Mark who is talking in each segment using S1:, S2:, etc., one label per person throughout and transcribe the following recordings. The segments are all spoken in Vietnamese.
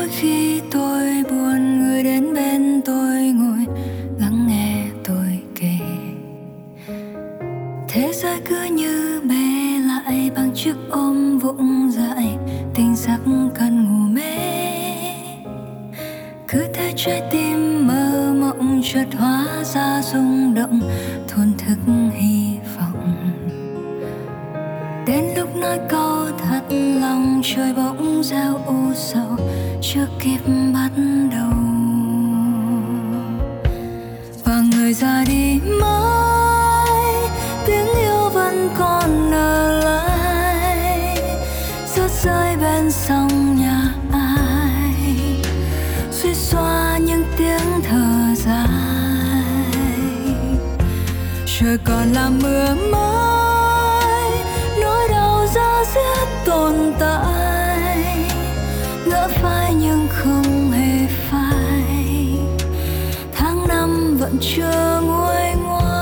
S1: mỗi khi tôi buồn, người đến bên tôi ngồi lắng nghe tôi kể. Thế giới cứ như bé lại bằng chiếc ôm vụng dại, tình giấc cần ngủ mê. Cứ thế trái tim mơ mộng chợt hóa ra rung động, thổn thức hy vọng. Đến lúc nói câu thật lòng, trời bỗng gieo u sầu chưa kịp bắt đầu. Và người ra đi mãi, tiếng yêu vẫn còn ở lại, rớt rơi bên sông nhà ai, suýt xoa những tiếng thở dài. Trời còn là mưa mãi, nỗi đau da diết tồn tại, ngỡ phai nhưng không hề phai. Tháng năm vẫn chưa nguôi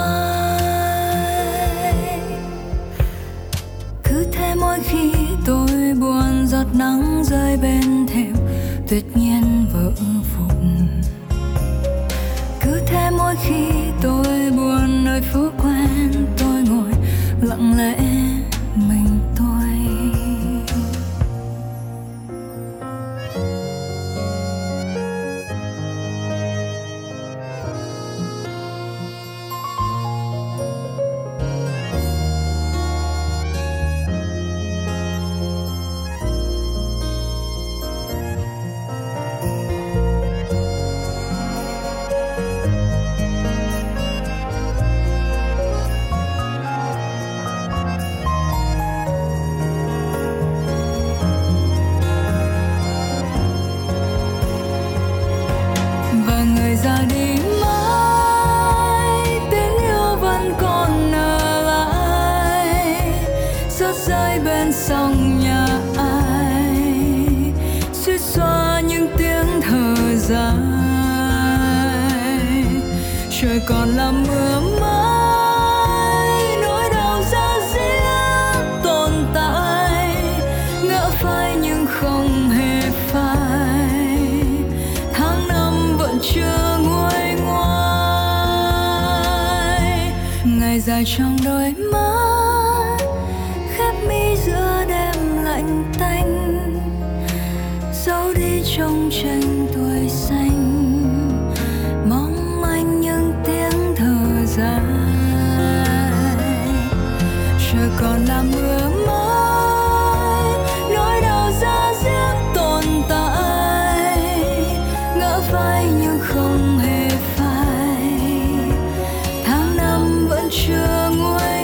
S1: ngoai. Cứ thế mỗi khi tôi buồn, giọt nắng rơi bên thềm tuyệt nhiên vỡ vụn. Cứ thế mỗi khi tôi buồn, nơi phố quen tôi ngồi lặng lẽ mình tôi. Ra đi mãi, tiếng yêu vẫn còn ở lại, rớt rơi bên sông nhà ai, suýt xoa những tiếng thở dài. Trời còn là mưa mãi, nỗi đau da diết tồn tại, ngỡ phai nhưng không hề phai. Tháng năm vẫn chưa nguôi ngoai. Ngày dài trong đôi mắt, khép mi giữa đêm lạnh tanh, giấu đi trong tranh tuổi xanh, mong manh những tiếng thở dài. Trời còn là mưa mãi, nỗi đau da diết tồn tại, ngỡ phai nhưng không hề phai. Tháng năm vẫn chưa nguôi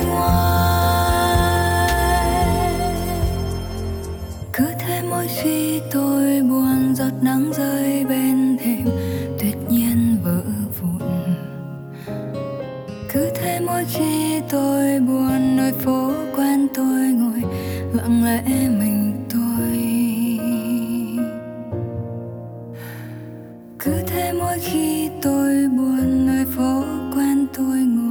S1: ngoai. Cứ thế mỗi khi tôi buồn, giọt nắng rơi bên thềm tuyệt nhiên vỡ vụn. Cứ thế mỗi khi tôi buồn, nơi phố quen tôi ngồi lặng lẽ mình tôi. Cứ thế mỗi khi tôi buồn, nơi phố quen tôi ngồi.